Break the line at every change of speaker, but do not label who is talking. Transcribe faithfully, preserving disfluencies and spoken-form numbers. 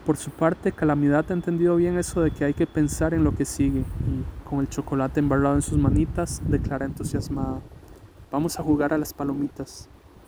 Por su parte, Calamidad ha entendido bien eso de que hay que pensar en lo que sigue, y con el chocolate embarrado en sus manitas, declara entusiasmada: «Vamos a jugar a las palomitas».